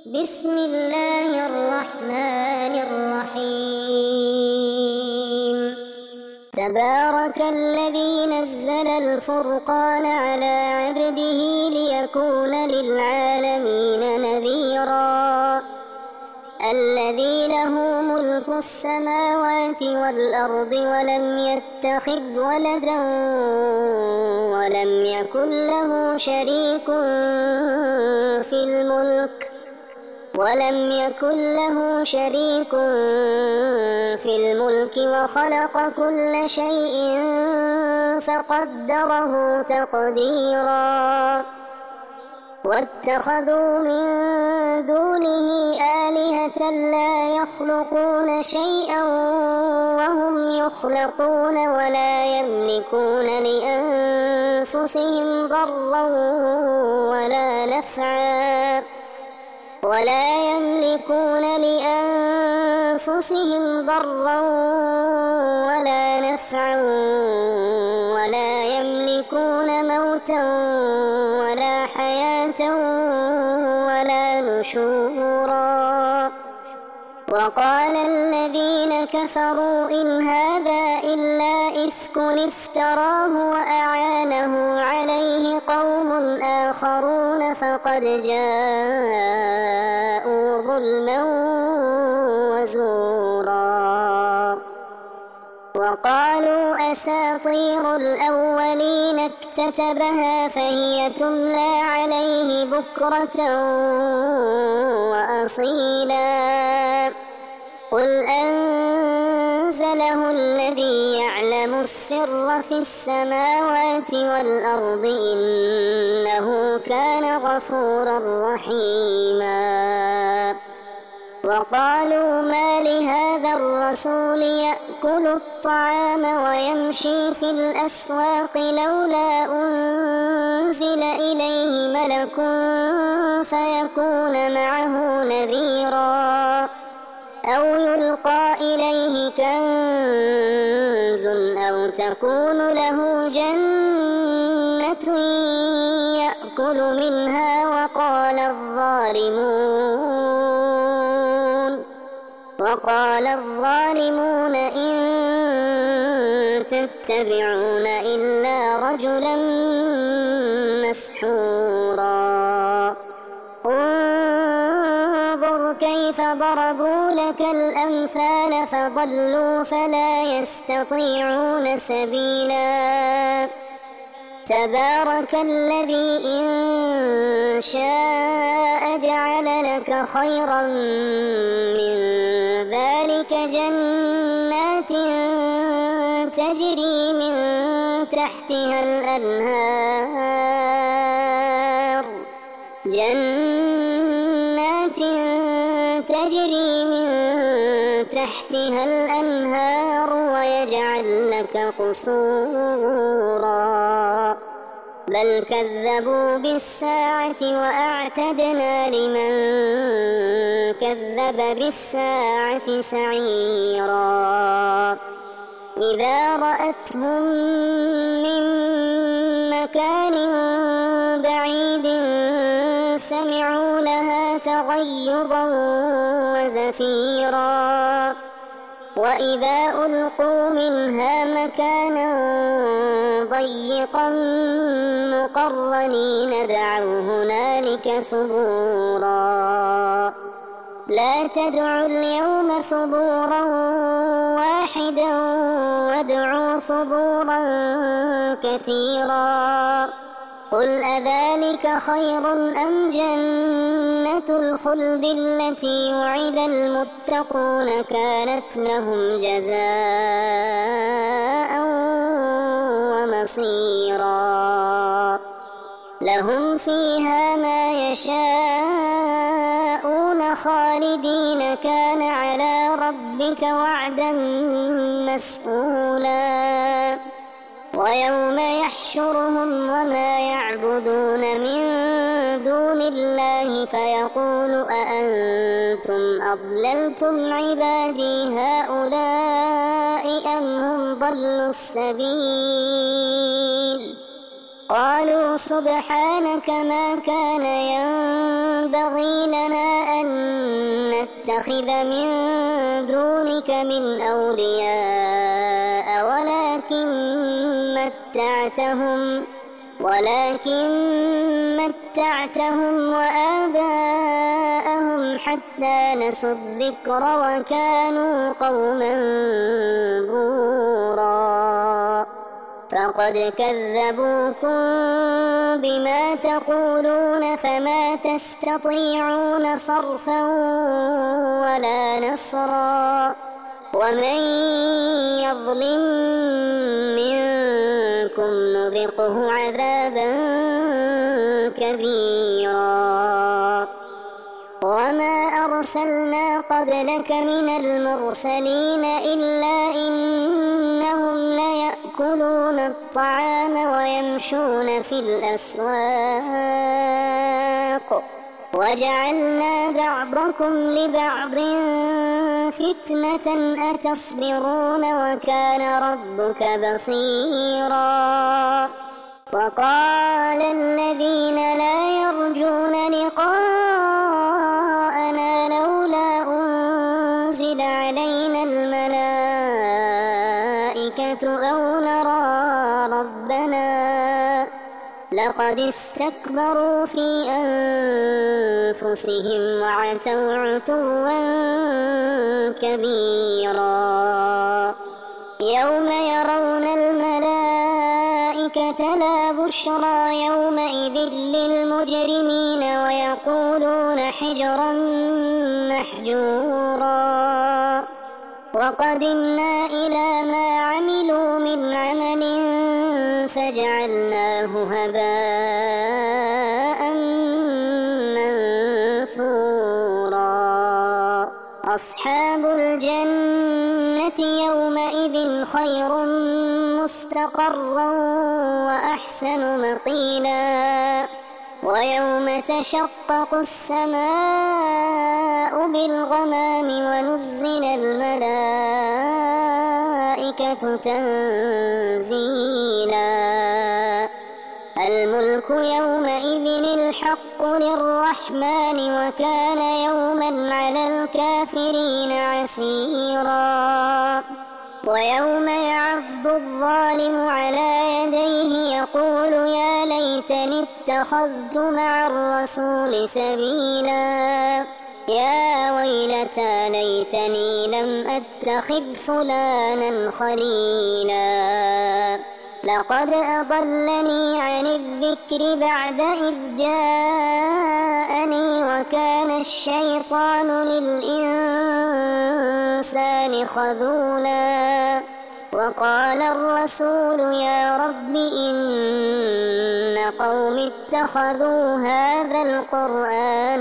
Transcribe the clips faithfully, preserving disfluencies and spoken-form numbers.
بسم الله الرحمن الرحيم تبارك الذي نزل الفرقان على عبده ليكون للعالمين نذيرا الذي له ملك السماوات والأرض ولم يتخذ ولدا ولم يكن له شريك في الملك ولم يكن له شريك في الملك وخلق كل شيء فقدره تقديرا واتخذوا من دونه آلهة لا يخلقون شيئا وهم يخلقون ولا يملكون لأنفسهم ضرا ولا نفعا ولا يملكون لأنفسهم ضرا ولا نفعا ولا يملكون موتا ولا حياة ولا نشورا وقال الذين كفروا إن هذا إلا إفك افتراه وأعانه عليه قوم آخرون فقد جاءوا ظلما وزورا وقالوا أساطير الأولين اكتتبها فهي تملى عليه بكرة وأصيلا قل أنزله الذي يعلم السر في السماوات والأرض إنه كان غفورا رحيما وقالوا ما لهذا الرسول يأكل الطعام ويمشي في الأسواق لولا أنزل إليه ملك فيكون معه نذيرا أو يلقى إليه كنز أو تكون له جنة يأكل منها وقال الظالمون وقال الظالمون إن تتبعون إلا رجلا مسحورا انظر كيف ضربوا لك الأمثال فضلوا فلا يستطيعون سبيلا تبارك الذي إن شاء جعل لك خيرا من ذلك جنات تجري من تحتها الأنهار جنات تجري من تحتها الأنهار ويجعل لك قصورا بل كذبوا بالساعة وأعتدنا لمن كذب بالساعة سعيرا إذا رأتهم من مكان بعيد سمعوا لها تغيظا وزفيرا وإذا ألقوا منها مكانا ضيقا مقرنين دعوا هنالك ثبورا لا تدعوا اليوم ثبورا واحدا وادعوا ثبورا كثيرا قل أذلك خير أم جنة الخلد التي وعد المتقون كانت لهم جزاء ومصيرا لهم فيها ما يشاءون خالدين كان على ربك وعدا مسئولا ويوم يحشرهم وما يعبدون من دون الله فيقول أأنتم أضللتم عبادي هؤلاء أم هم ضلوا السبيل قالوا سبحانك ما كان ينبغي لنا أن نتخذ من دونك من أولياء ولكن متعتهم ولكن متعتهم وآباءهم حتى نسوا الذكر وكانوا قوما بورا فقد كذبوكم بما تقولون فما تستطيعون صرفا ولا نصرا ومن يظلم منكم نذقه عذابا كبيرا وما أرسلنا قبلك من المرسلين إلا إنهم ليأكلون الطعام ويمشون في الأسواق وجعلنا بعضكم لبعض فتنة أتصبرون وكان ربك بصيرا وقال الذين لا يرجون لقاءنا لولا أنزل علينا الملائكة أو نرى ربنا لقد استكبروا في أنفسهم وعتوا عتوا كبيرا يوم يرون الملائكة لا بشرى يومئذ للمجرمين ويقولون حجرا محجورا وقدمنا إلى ما عملوا من عمل فجعلناه هباء منثورا أصحاب الجنة يومئذ خير مستقرا وأحسن مقيلا ويوم تشقق السماء بالغمام ونزل الملائكة تنزيلا الملك يومئذ الحق للرحمن وكان يوما على الكافرين عسيرا ويوم يعض الظالم على يديه يقول يا ليتني اتخذت مع الرسول سبيلا يا ويلتى ليتني لم أتخذ فلانا خليلا لقد أضلني عن الذكر بعد إذ جاءني وكان الشيطان للإنسان خذولا وقال الرسول يا رب إن قوم اتخذوا هذا القرآن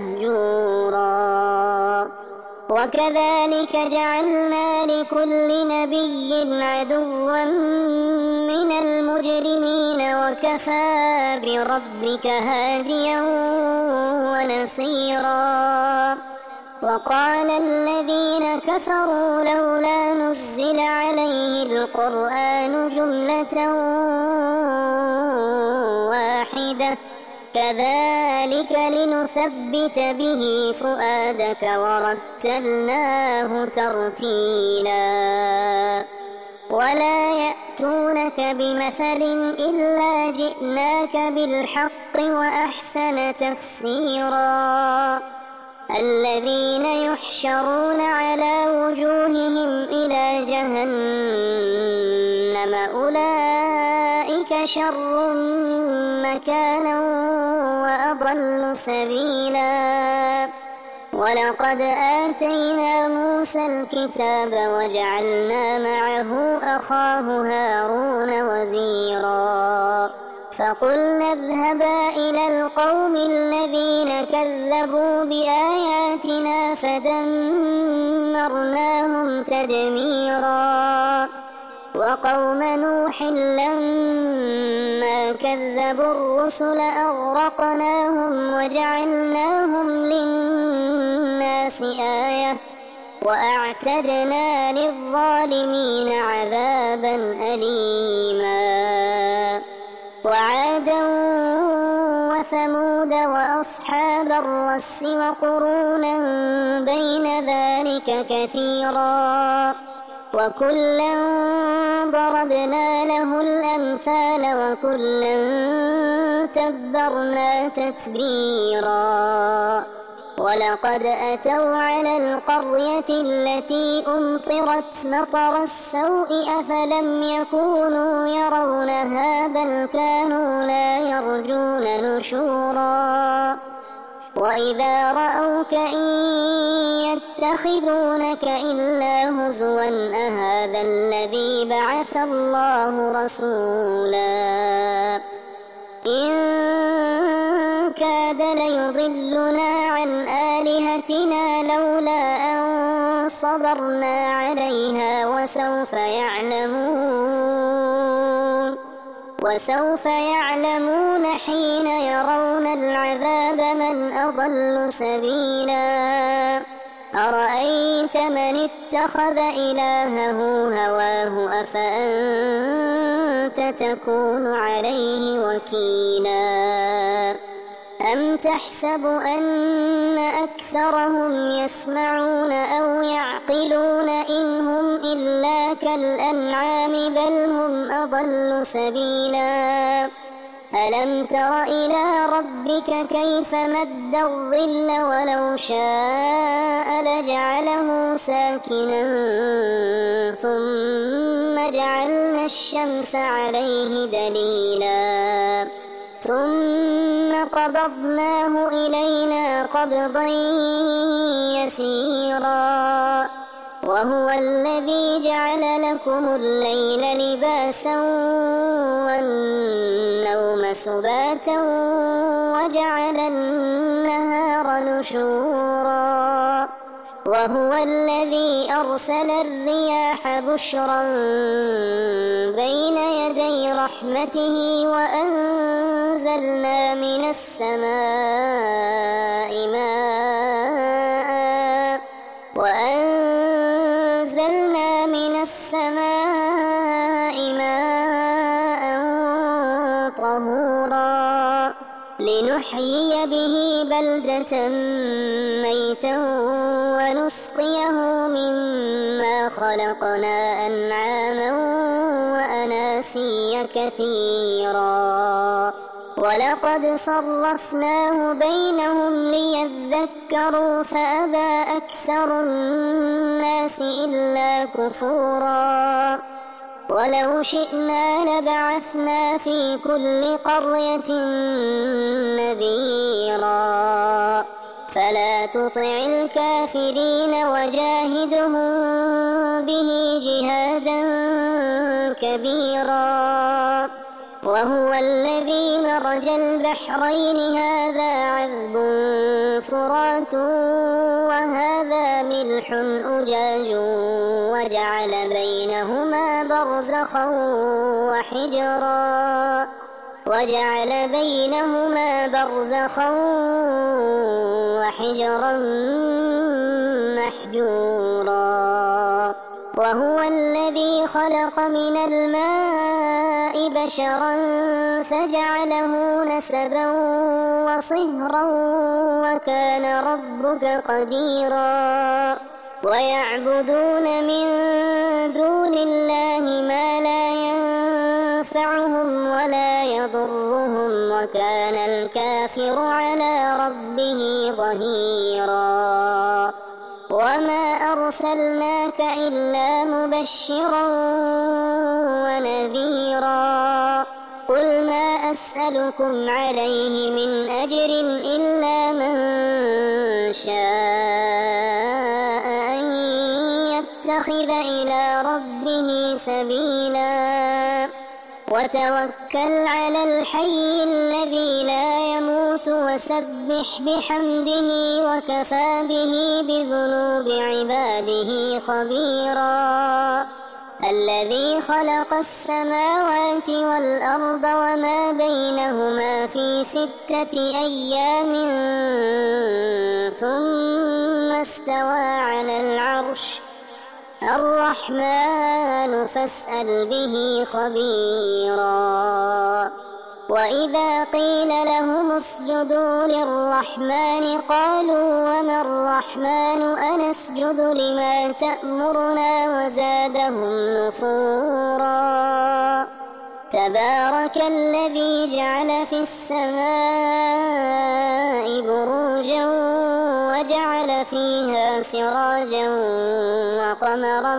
مهجورا وكذلك جعلنا لكل نبي عدوا من المجرمين وكفى بربك هاديا ونصيرا وقال الذين كفروا لولا نزل عليه القرآن جملة واحدة كذلك لنثبت به فؤادك ورتلناه ترتيلا ولا يأتونك بمثل إلا جئناك بالحق وأحسن تفسيرا الذين يحشرون على وجوههم إلى جهنم أولئك شر مكانا وأضل سبيلا ولقد آتينا موسى الكتاب وجعلنا معه أخاه هارون وزيرا فقلنا اذهبا إلى القوم الذين كذبوا بآياتنا فدمرناهم تدميرا وقوم نوح لما كذبوا الرسل أغرقناهم وجعلناهم للناس آية وأعتدنا للظالمين عذابا أليما وعادا وثمود وأصحاب الرس وقرونا بين ذلك كثيرا وكلا ضربنا له الأمثال وكلا تبرنا تتبيرا ولقد أتوا على القرية التي أمطرت مطر السوء أفلم يكونوا يرونها بل كانوا لا يرجون نشورا وإذا رأوك إن يتخذونك إلا هزوا أهذا الذي بعث الله رسولا إن كاد ليضلنا عن آلهتنا لولا أن صبرنا عليها وسوف يعلمون وسوف يعلمون حين يرون العذاب من أضل سبيلا أرأيت من اتخذ إلهه هواه أفأنت تكون عليه وكيلا أم تحسب أن أكثرهم يسمعون أو يعقلون إن هم إلا كالأنعام بل هم أضل سبيلا ألم تر إلى ربك كيف مد الظل ولو شاء لجعله ساكنا ثم جعلنا الشمس عليه دليلا ثم قبضناه إلينا قبضا يسيرا وهو الذي جعل لكم الليل لباسا والنوم سباتا وجعل النهار نشورا وهو الذي أرسل الرياح بشرا بين يدي رحمته وأنزلنا من السماء ماء وأنزلنا من السماء ماء طهورا لنحيي به بلدة ميتا ونسقيه مما خلقنا أنعاما وأناسيا كثيرا ولقد صرفناه بينهم ليذكروا فأبى أكثر الناس إلا كفورا ولو شئنا لبعثنا في كل قرية نذيرا فلا تطع الكافرين وجاهدهم به جهادا كبيرا وهو الذي مرج البحرين هذا عذب فرات وهذا ملح أجاج وجعل بينهما برزخا وحجرا وجعل بينهما برزخا وحجرا محجورا وهو الذي خلق من الماء بشرا فجعله نسبا وصهرا وكان ربك قديرا ويعبدون من دون الله ما لا ينفعهم ولا يضرهم وكان الكافر على ربه ظهيرا وما أرسلناك إلا مبشرا ونذيرا قل ما أسألكم عليه من أجر إلا من شاء أن يتخذ إلى ربه سبيلا وتوكل على الحي الذي لا يموت وسبح بحمده وكفى به بذنوب عباده خبيرا الذي خلق السماوات والأرض وما بينهما في ستة أيام ثم استوى على العرش الرحمن فاسأل به خبيرا وإذا قيل لهم اسجدوا للرحمن قالوا وما الرحمن أنسجد لما تأمرنا وزادهم نفورا تبارك الذي جعل في السماء بروجا وجعل فيها سراجا وقمرا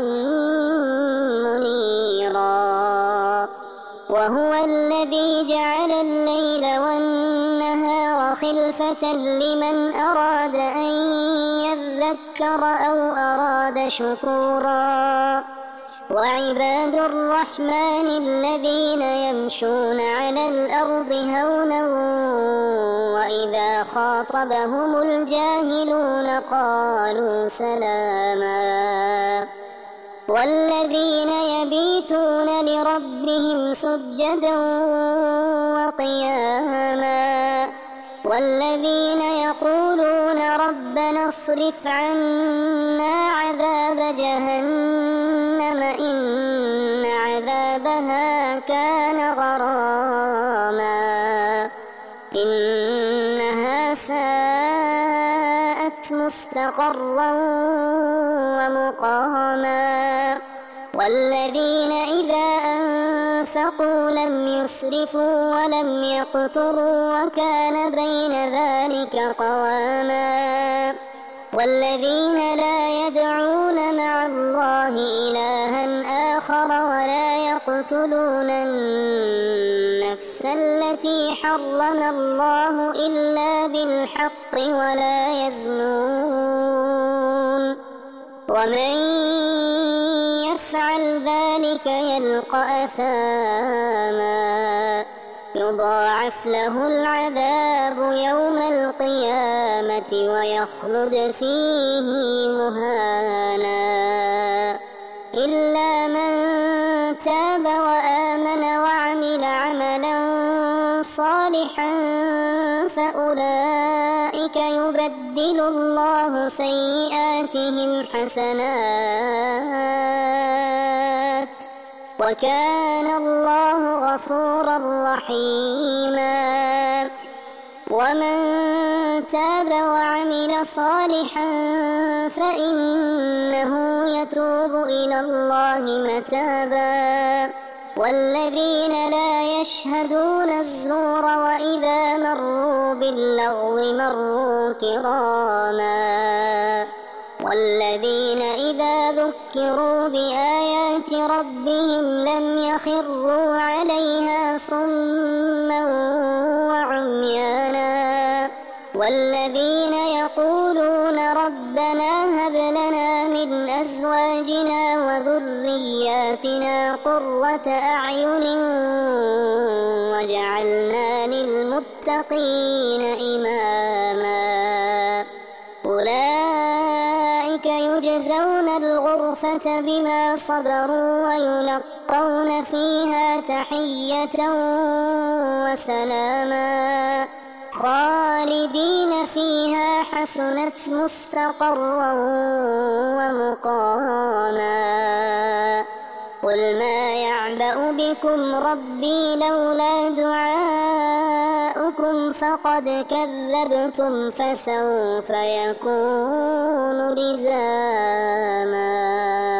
منيرا وهو الذي جعل الليل والنهار خلفة لمن أراد أن يذكر أو أراد شكورا وعباد الرحمن الذين يمشون على الأرض هونا وإذا خاطبهم الجاهلون قالوا سلاما والذين يبيتون لربهم سجدا وقياما والذين يقولون ربنا اصرف عنا عذاب جهنم إن عذابها كان غراما إنها ساءت مستقرا ومقاما والذين إذا أنفقوا لم يسرفوا ولم يقتروا وكان بين ذلك قواما والذين لا يدعون مع الله إلها آخر ولا يقتلون النفس التي حرم الله إلا بالحق ولا يزنون ومن يفعل ذلك يلقى أثاما يضاعف له العذاب يوم القيامة ويخلد فيه مهانا إلا من تاب وآمن وعمل عملا صالحا فأولئك يبدل الله سيئاتهم حسنات وكان الله غفورا رحيما ومن تاب وعمل صالحا فإنه يتوب إلى الله متابا والذين لا يشهدون الزور وإذا مروا باللغو مروا كراما والذين إذا ذكروا بآيات ربهم لم يخروا عليها صما وعميانا والذين يقولون ربنا هب لنا من أزواجنا وذرياتنا قرة أعين وجعلنا للمتقين إماما أولئك يجزون الغرفة بما صبروا ويلقون فيها تحية وسلاما خالدين فيها حسنت مستقرا ومقاما قل ما يعبأ بكم ربي لولا دعاؤكم فقد كذبتم فسوف يكون لزاما.